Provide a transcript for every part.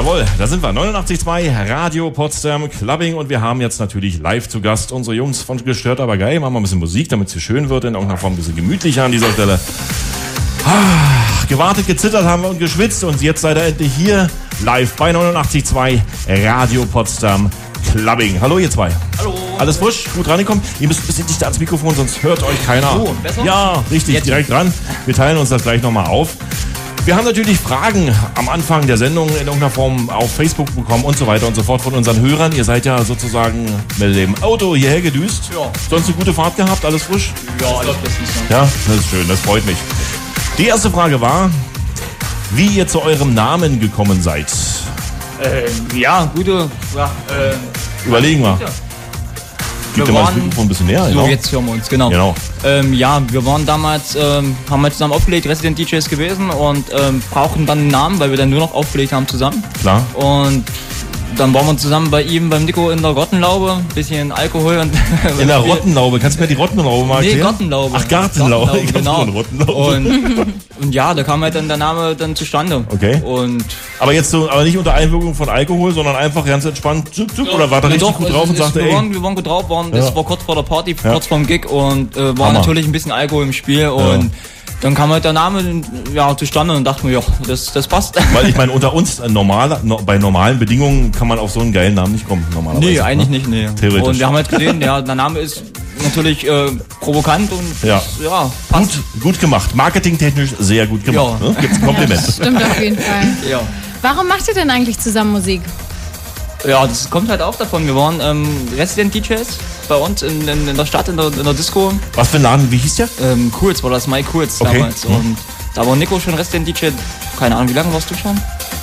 Jawohl, da sind wir. 89.2 Radio Potsdam Clubbing und wir haben jetzt natürlich live zu Gast unsere Jungs von Gestört aber geil. Machen wir ein bisschen Musik, damit es hier schön wird, in irgendeiner Form ein bisschen gemütlicher an dieser Stelle. Gewartet, gezittert haben wir und geschwitzt und jetzt seid ihr endlich hier live bei 89.2 Radio Potsdam Clubbing. Hallo ihr zwei. Hallo. Alles frisch? Gut reingekommen? Ihr müsst ein bisschen dichter ans Mikrofon, sonst hört euch keiner. So, besser? Ja, richtig, jetzt direkt dran. Wir teilen uns das gleich nochmal auf. Wir haben natürlich Fragen am Anfang der Sendung in irgendeiner Form auf Facebook bekommen und so weiter und so fort von unseren Hörern. Ihr seid ja sozusagen mit dem Auto hierher gedüst. Ja. Sonst eine gute Fahrt gehabt? Alles frisch? Ja, alles bestens. Ja, das ist schön, das freut mich. Die erste Frage war, wie ihr zu eurem Namen gekommen seid. Überlegen wir. Gib dir mal das Mikrofon ein bisschen näher. So, genau. jetzt hören wir uns, genau. Wir waren damals, haben wir zusammen aufgelegt, Resident DJs gewesen und brauchten dann einen Namen, weil wir dann nur noch aufgelegt haben zusammen. Klar. Und dann waren wir zusammen bei ihm, beim Nico, in der Rottenlaube, ein bisschen Alkohol und... In der Rottenlaube? Kannst du mir die Rottenlaube mal erklären? Nee, Gartenlaube. Ach, Gartenlaube. Ich genau. Rottenlaube. Und ja, da kam halt dann der Name dann zustande. Okay. Aber jetzt so, aber nicht unter Einwirkung von Alkohol, sondern einfach ganz entspannt, oder war da richtig gut drauf und sagte, wir waren gut drauf, das war kurz vor der Party, kurz vorm Gig und war natürlich ein bisschen Alkohol im Spiel und dann kam halt der Name zustande und dachten wir, ja, das passt. Weil ich meine, unter uns bei normalen Bedingungen kann man auf so einen geilen Namen nicht kommen, normalerweise. Nee, eigentlich nicht, nee. Theoretisch. Und wir haben halt gesehen, der Name ist natürlich provokant und passt. Gut gemacht. Marketingtechnisch sehr gut gemacht. Ja. Ne? Gibt's ein Kompliment. Ja, das stimmt auf jeden Fall. Ja. Warum macht ihr denn eigentlich zusammen Musik? Ja, das kommt halt auch davon. Wir waren Resident DJs bei uns in der Stadt, in der Disco. Was für ein Laden, wie hieß der? Kurz, war das Mike Kurz damals. Und da war Nico schon Resident DJ. Keine Ahnung, wie lange warst du schon?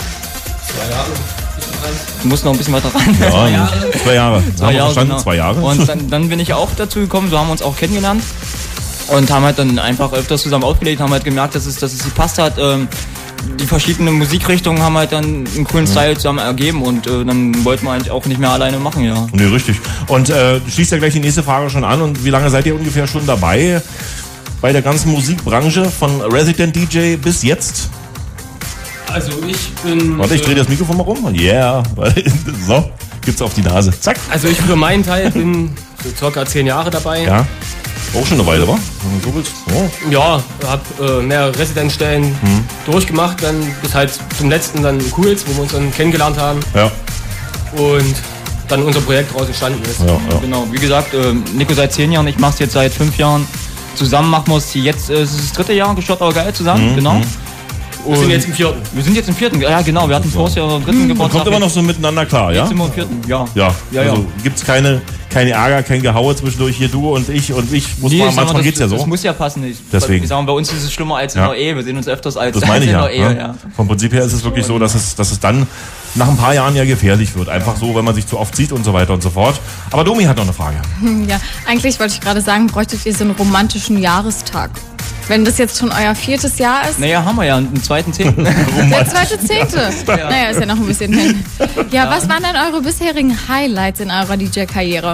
2 Jahre. Du musst noch ein bisschen weiter ran. Ja, 2 Jahre. 2 Jahre, genau. 2 Jahre. Und dann bin ich auch dazu gekommen, so haben wir uns auch kennengelernt. Und haben halt dann einfach öfters zusammen aufgelegt, haben halt gemerkt, dass es gepasst hat. Die verschiedenen Musikrichtungen haben halt dann einen coolen Style zusammen ergeben und dann wollten wir eigentlich auch nicht mehr alleine machen, ja. Nee, richtig. Und schließt ja gleich die nächste Frage schon an. Und wie lange seid ihr ungefähr schon dabei bei der ganzen Musikbranche von Resident DJ bis jetzt? Also ich bin... Warte, ich drehe das Mikrofon mal rum. Yeah. So, gibt's auf die Nase. Zack. Also ich für meinen Teil bin so circa 10 Jahre dabei. Ja. Auch schon eine Weile, wa? Wenn du so willst. Oh. Ja, habe mehrere Residenzstellen durchgemacht, dann bis halt zum letzten dann Cools, wo wir uns dann kennengelernt haben. Ja. Und dann unser Projekt daraus entstanden ist. Ja. Genau, wie gesagt, Nico seit 10 Jahren, ich mach's jetzt seit 5 Jahren. Zusammen machen wir es jetzt, es ist das 3. Jahr, Gestört aber geil zusammen, genau. Wir sind jetzt im 4. Wir sind jetzt im 4. Ja, genau, wir hatten vorher ja unseren 3. Geburtstag. Kommt immer noch so miteinander klar, ja? Jetzt sind wir im 4. Ja. Ja. Also gibt's keine Ärger, kein Gehaue zwischendurch, hier du und ich muss nee, mal, manchmal geht's ja so. Das muss ja passen. Deswegen. Wir sagen, bei uns ist es schlimmer als in der Ehe, wir sehen uns öfters als das meine ich in ja, der Ehe. Ja. Vom Prinzip her ist es wirklich so, dass es dann nach ein paar Jahren ja gefährlich wird. Einfach so, wenn man sich zu oft sieht und so weiter und so fort. Aber Domi hat noch eine Frage. Ja, eigentlich wollte ich gerade sagen, bräuchtet ihr so einen romantischen Jahrestag? Wenn das jetzt schon euer 4. Jahr ist? Naja, haben wir ja, einen 2.10. Der 2.10. Naja, ist ja noch ein bisschen hin. Ja, was waren denn eure bisherigen Highlights in eurer DJ-Karriere?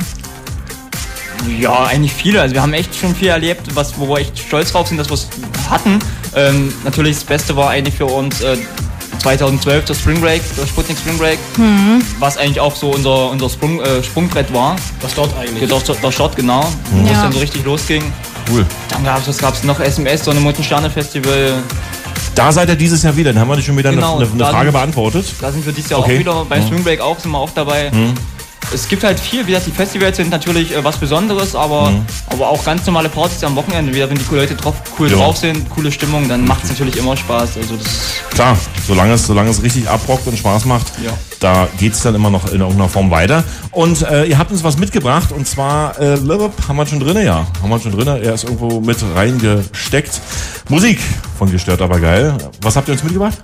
Ja, eigentlich viele. Also wir haben echt schon viel erlebt, wo wir echt stolz drauf sind, dass wir es hatten. Natürlich das Beste war eigentlich für uns 2012 der Spring Break, der Sputnik Spring Break, was eigentlich auch so unser Sprungbrett war. Der Start eigentlich. Der Start, genau. Wo es dann so richtig losging. Cool. Dann gab es noch SMS, Sonne-Mond-Sterne-Festival. Da seid ihr dieses Jahr wieder, dann haben wir schon wieder eine Frage beantwortet. Da sind wir dieses Jahr auch wieder, beim Spring Break auch, sind wir auch dabei. Es gibt halt viel, wie gesagt, die Festivals sind natürlich was Besonderes, aber auch ganz normale Partys am Wochenende, wieder wenn die Leute drauf sind, coole Stimmung, dann macht es natürlich immer Spaß. Also das klar, solange es richtig abrockt und Spaß macht, da geht es dann immer noch in irgendeiner Form weiter. Und ihr habt uns was mitgebracht und zwar haben wir schon drin, er ist irgendwo mit reingesteckt. Musik von Gestört aber geil. Was habt ihr uns mitgebracht?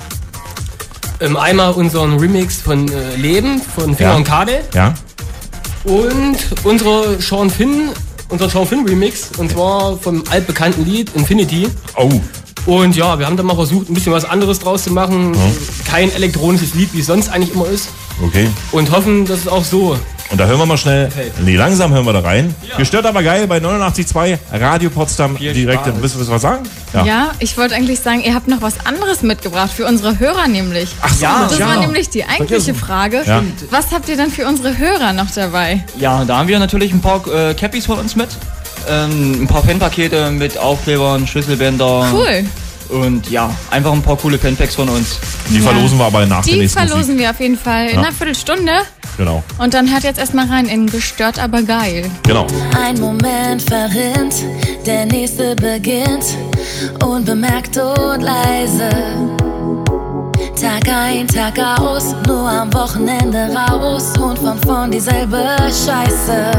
Einmal unseren Remix von Leben von Finger und Kade. Ja. Und unser Sean Finn Remix, und zwar vom altbekannten Lied Infinity. Oh. Und ja, wir haben dann mal versucht, ein bisschen was anderes draus zu machen. Kein elektronisches Lied, wie es sonst eigentlich immer ist. Okay. Und hoffen, dass es auch so Und da hören wir mal schnell, langsam hören wir da rein. Ja. Gestört aber geil bei 89.2 Radio Potsdam. Direkt, willst du was sagen? Ja, ich wollte eigentlich sagen, ihr habt noch was anderes mitgebracht für unsere Hörer nämlich. Ach so, das war nämlich die eigentliche Frage. Ja. Was habt ihr denn für unsere Hörer noch dabei? Ja, da haben wir natürlich ein paar Cappies von uns mit. Ein paar Fanpakete mit Aufklebern, Schlüsselbänder. Cool. Und ja, einfach ein paar coole Fanpacks von uns. Die verlosen wir aber nach der nächsten Musik. Die verlosen wir auf jeden Fall in einer Viertelstunde. Genau. Und dann hört jetzt erstmal rein in Gestört aber geil. Genau. Ein Moment verrinnt, der nächste beginnt, unbemerkt und leise. Tag ein, Tag aus, nur am Wochenende raus und von vorn dieselbe Scheiße.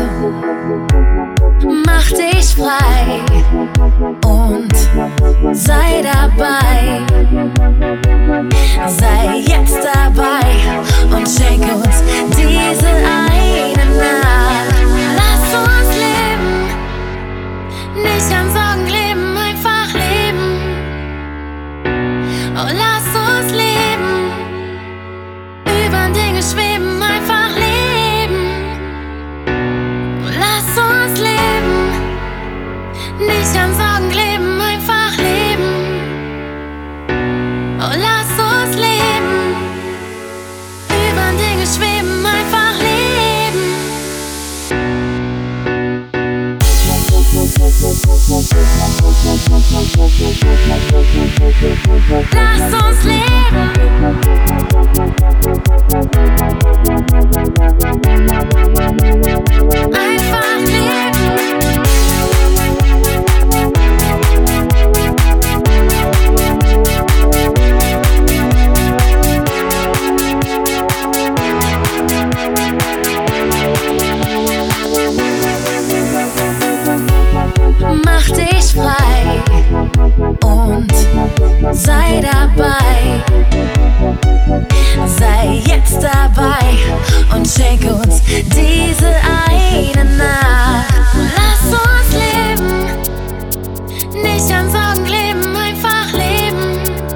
Mach dich frei und sei dabei. Sei jetzt dabei und schenke uns diese eine Nacht. Lass uns leben, nicht an Sorgen leben, einfach leben. Oh, lass uns leben, über Dinge schweben, einfach leben. Oh, lass uns leben, nicht an Sorgen leben, einfach leben. Oh, lass uns leben, über Dinge schweben, einfach leben. Lass uns leben. Einfach leben. Mach dich frei und sei dabei. Sei jetzt dabei und schenke uns diese eine Nacht. Lass uns leben, nicht an Sorgen leben, einfach leben.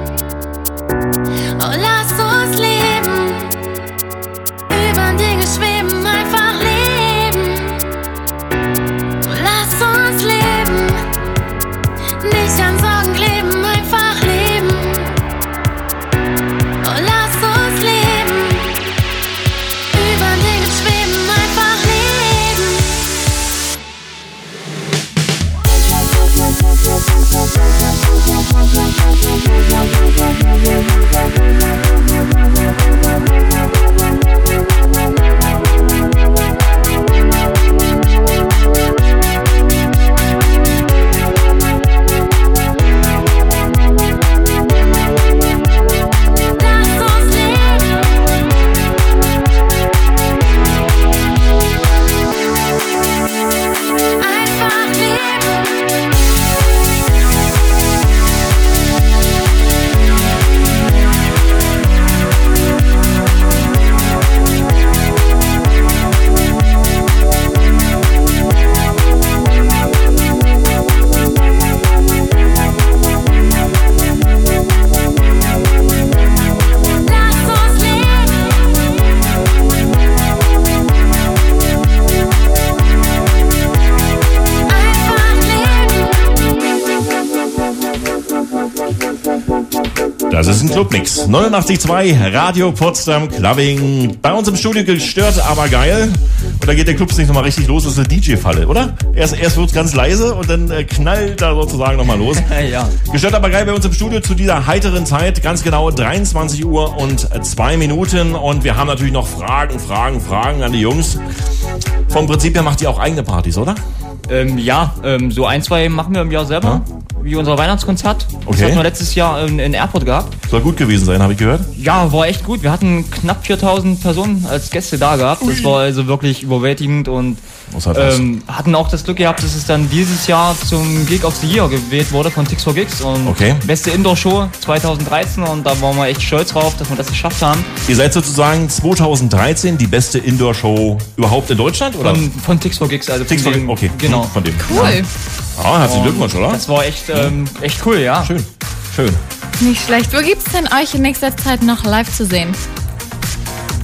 Oh, lass uns leben, über Dinge schweben, einfach leben. Oh, lass uns leben, nicht an Sorgen leben, einfach leben. Oh, lass uns leben, über Dinge schweben, einfach leben. Lass uns leben. Einfach leben. Lass uns leben. Einfach leben. Das ist ein Clubmix. 89.2 Radio Potsdam Clubbing. Bei uns im Studio gestört, aber geil. Und da geht der Clubs nicht nochmal richtig los. Das ist eine DJ-Falle, oder? Erst wird es ganz leise und dann knallt da sozusagen nochmal los. Ja. Gestört, aber geil bei uns im Studio zu dieser heiteren Zeit. Ganz genau 23 Uhr und 2 Minuten. Und wir haben natürlich noch Fragen an die Jungs. Vom Prinzip her macht ihr auch eigene Partys, oder? So ein, zwei machen wir im Jahr selber. Ja. Wie unser Weihnachtskonzert. Das Okay. hatten wir letztes Jahr in Erfurt gehabt. Soll gut gewesen sein, habe ich gehört. Ja, war echt gut. Wir hatten knapp 4.000 Personen als Gäste da gehabt. Das war also wirklich überwältigend und Was hat das? hatten auch das Glück gehabt, dass es dann dieses Jahr zum Gig of the Year gewählt wurde von Tix for Gigs und Okay. beste Indoor-Show 2013 und da waren wir echt stolz drauf, dass wir das geschafft haben. Ihr seid sozusagen 2013 die beste Indoor-Show überhaupt in Deutschland, oder? Von Tix for Gigs, also Tix von for dem, okay. Genau. Von dem. Cool. Ja, herzlichen Glückwunsch, oder? Das war echt cool, ja. Schön. Nicht schlecht. Wo gibt's denn euch in nächster Zeit noch live zu sehen?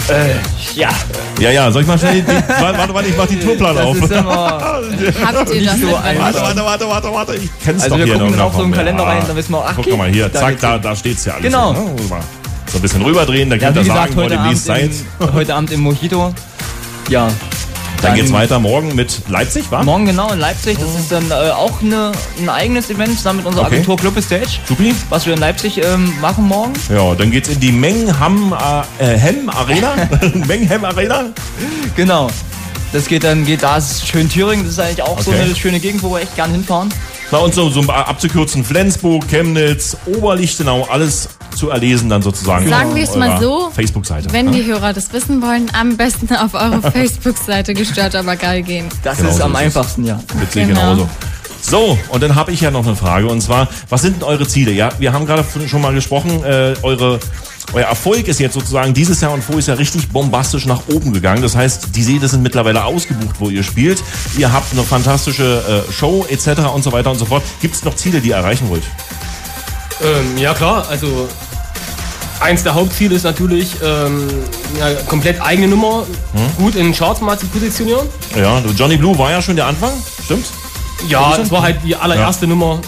Ja. Ja, soll ich mal schnell warte, ich mach die Tourplan auf. Das ist immer Habt ihr das so mit einfach. Warte, ich kenn's Also doch wir hier gucken in auch so im Kalender rein, da wissen wir, ach, guck mal hier, da zack, geht's da steht's ja alles. Genau. Ne? So ein bisschen rüberdrehen, da Ja, könnt wie ihr gesagt, sagen, demnächst seid. heute Abend im Mojito. Ja. Dann geht's weiter morgen mit Leipzig, wa? Morgen genau in Leipzig. Das ist dann auch ein eigenes Event zusammen mit unserer Agentur Club Stage. Supi. Was wir in Leipzig machen morgen. Ja, dann geht's in die Mengham Arena. Mengham Arena. Genau. Das geht da ist schön Thüringen. Das ist eigentlich auch so eine schöne Gegend, wo wir echt gerne hinfahren. Na und so abzukürzen, Flensburg, Chemnitz, Oberlichtenau, alles zu erlesen dann sozusagen. Sagen wir es mal so, Facebook-Seite. Wenn die Hörer das wissen wollen, am besten auf eure Facebook-Seite gestört aber geil gehen. Das Genau ist so am ist es. einfachsten, ja. Witzig, Genau. genauso. So, und dann habe ich ja noch eine Frage, und zwar, was sind denn eure Ziele? Ja, wir haben gerade schon mal gesprochen, euer Erfolg ist jetzt sozusagen dieses Jahr und voriges Jahr richtig bombastisch nach oben gegangen. Das heißt, die Säle sind mittlerweile ausgebucht, wo ihr spielt. Ihr habt eine fantastische Show etc. und so weiter und so fort. Gibt es noch Ziele, die ihr erreichen wollt? Ja klar, also eins der Hauptziele ist natürlich, komplett eigene Nummer gut in den Charts mal zu positionieren. Ja, Johnny Blue war ja schon der Anfang, stimmt? Ja, das war halt die allererste Nummer.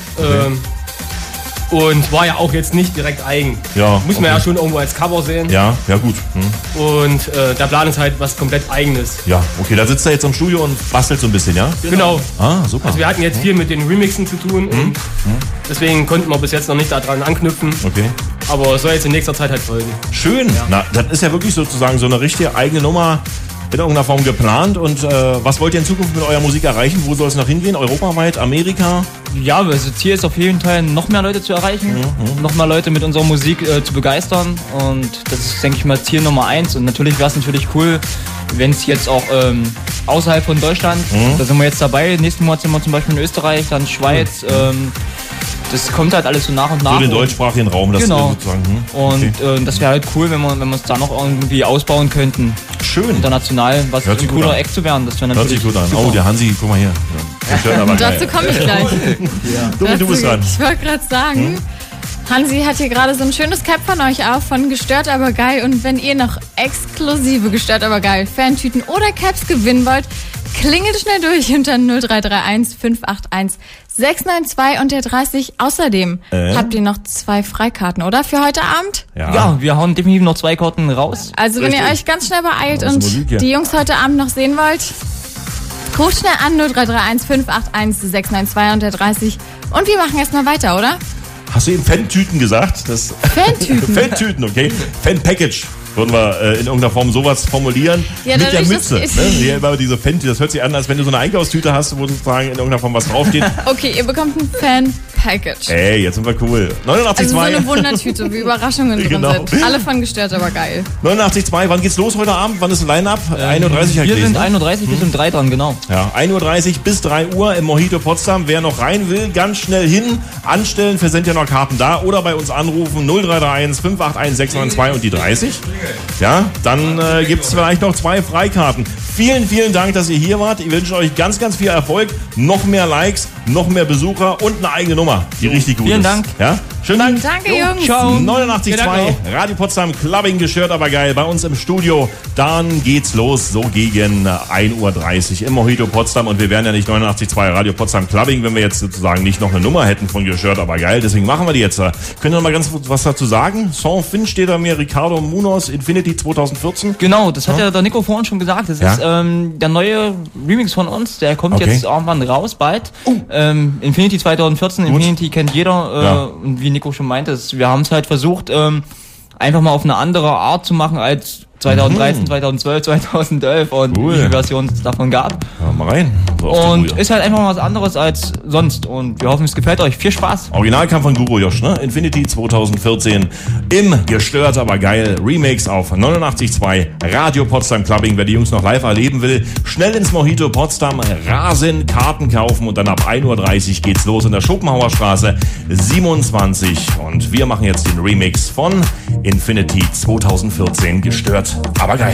Und war ja auch jetzt nicht direkt eigen. Ja, Muss man ja schon irgendwo als Cover sehen. Ja, gut. Und der Plan ist halt was komplett Eigenes. Ja, okay, da sitzt er jetzt im Studio und bastelt so ein bisschen, ja? Genau. Ah, super. Also wir hatten jetzt viel mit den Remixen zu tun. Und deswegen konnten wir bis jetzt noch nicht daran anknüpfen. Okay. Aber es soll jetzt in nächster Zeit halt folgen. Schön. Ja. Na, das ist ja wirklich sozusagen so eine richtige eigene Nummer in irgendeiner Form geplant. Und was wollt ihr in Zukunft mit eurer Musik erreichen? Wo soll es noch hingehen? Europaweit? Amerika? Ja, also Ziel ist auf jeden Fall, noch mehr Leute zu erreichen, noch mehr Leute mit unserer Musik zu begeistern. Und das ist, denke ich mal, Ziel Nummer 1. Und natürlich wäre es natürlich cool, wenn es jetzt auch außerhalb von Deutschland, da sind wir jetzt dabei. Nächsten Monat sind wir zum Beispiel in Österreich, dann Schweiz. Das kommt halt alles so nach und nach. So den deutschsprachigen Raum, das genau. sozusagen. Und das wäre halt cool, wenn wir es da noch irgendwie ausbauen könnten. Schön. International, was Hört ein sich gut cooler an. Act zu werden. Das wäre Hört natürlich sich gut an. super. Oh, der Hansi, guck mal hier. Ja. Aber Dazu komme ich gleich. Du bist dran. Ich wollte gerade sagen, Hansi hat hier gerade so ein schönes Cap von euch auf, von Gestört aber geil. Und wenn ihr noch exklusive Gestört aber geil Fantüten oder Caps gewinnen wollt, klingelt schnell durch unter 0331 581 692 und der 30. Außerdem habt ihr noch 2 Freikarten, oder? Für heute Abend? Ja, wir hauen definitiv noch 2 Karten raus. Also wenn ihr euch ganz schnell beeilt Aus und Musik, ja. die Jungs heute Abend noch sehen wollt, ruft schnell an 0331 581 692 und der 30. Und wir machen erstmal weiter, oder? Hast du eben Fan-Tüten gesagt? Das Fantüten. Fan-Tüten, okay. Fan-Package. Würden wir in irgendeiner Form sowas formulieren. Ja, mit der dadurch, Mütze. dass Ne? Hier immer diese Fan-Tüte. Das hört sich an, als wenn du so eine Einkaufstüte hast, wo sozusagen in irgendeiner Form was draufsteht. Okay, ihr bekommt ein Fan-Package. Ey, jetzt sind wir cool. 89,2. Also so eine Wundertüte, wie Überraschungen drin Genau. sind. Alle von Gestört, aber geil. 89,2. Wann geht's los heute Abend? Wann ist ein Line-Up? 1.30 Uhr Wir sind ne? 1.30 bis um 3 dran, genau. Ja, 1.30 Uhr bis 3 Uhr im Mojito Potsdam. Wer noch rein will, ganz schnell hin, anstellen, für sind ja noch Karten da. Oder bei uns anrufen 0331 581 692 und die 30. Ja, dann gibt es vielleicht noch 2 Freikarten. Vielen, vielen Dank, dass ihr hier wart. Ich wünsche euch ganz, ganz viel Erfolg. Noch mehr Likes, noch mehr Besucher und eine eigene Nummer, die richtig gut Vielen ist. Dank. Ja? Schönen Dank. Danke, Jungs. Ciao. 89,2 Radio Potsdam Clubbing, gestört aber geil. Bei uns im Studio. Dann geht's los, so gegen 1.30 Uhr im Mojito Potsdam. Und wir wären ja nicht 89,2 Radio Potsdam Clubbing, wenn wir jetzt sozusagen nicht noch eine Nummer hätten von gestört aber geil. Deswegen machen wir die jetzt. Könnt ihr noch mal ganz kurz was dazu sagen? Sans Fin steht da mir, Ricardo Munoz, Infinity 2014. Genau, das hat ja der Nico vorhin schon gesagt. Das ist der neue Remix von uns, der kommt jetzt irgendwann raus, bald. Infinity 2014, Gut. Infinity kennt jeder. Und wie Nico schon meinte, wir haben es halt versucht, einfach mal auf eine andere Art zu machen als 2013, 2012, 2011 und Cool. wie viele Versionen es davon gab. Ja, mal rein. So auf die Und Ruhe. ist halt einfach mal was anderes als sonst. Und wir hoffen, es gefällt euch. Viel Spaß. Original kam von Guru Josh, ne? Infinity 2014 im gestört aber geil Remix auf 89.2 Radio Potsdam Clubbing. Wer die Jungs noch live erleben will, schnell ins Mojito Potsdam rasen, Karten kaufen und dann ab 1.30 Uhr geht's los in der Schopenhauer Straße 27. Und wir machen jetzt den Remix von Infinity 2014 gestört aber geil.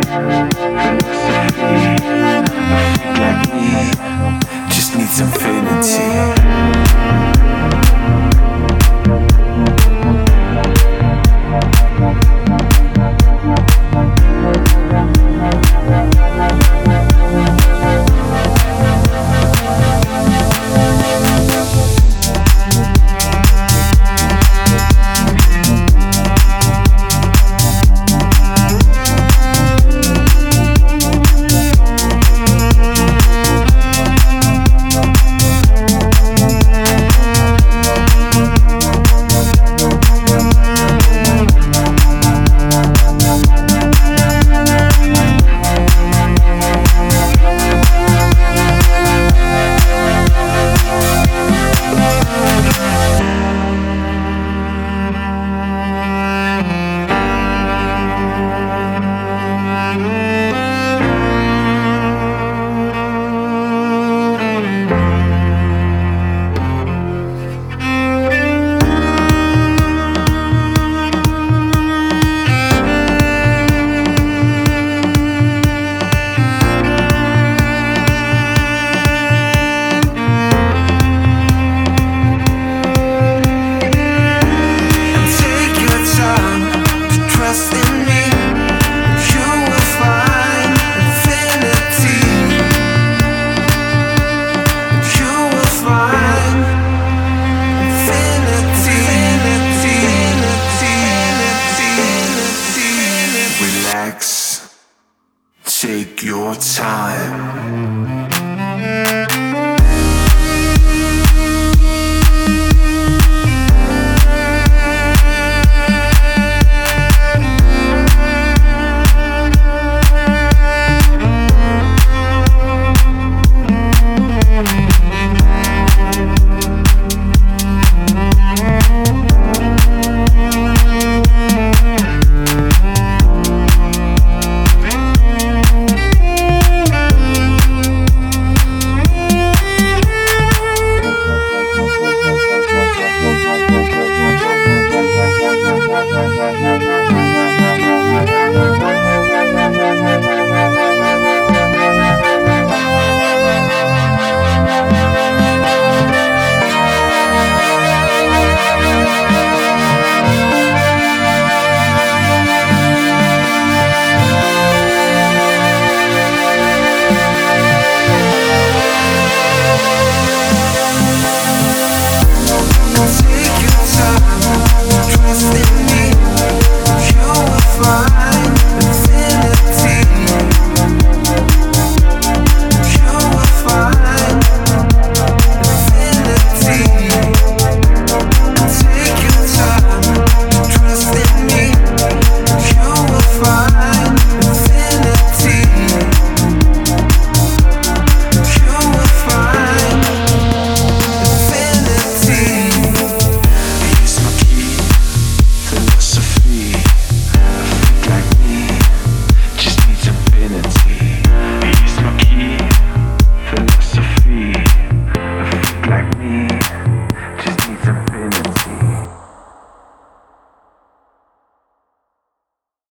Just need some feeling. your time.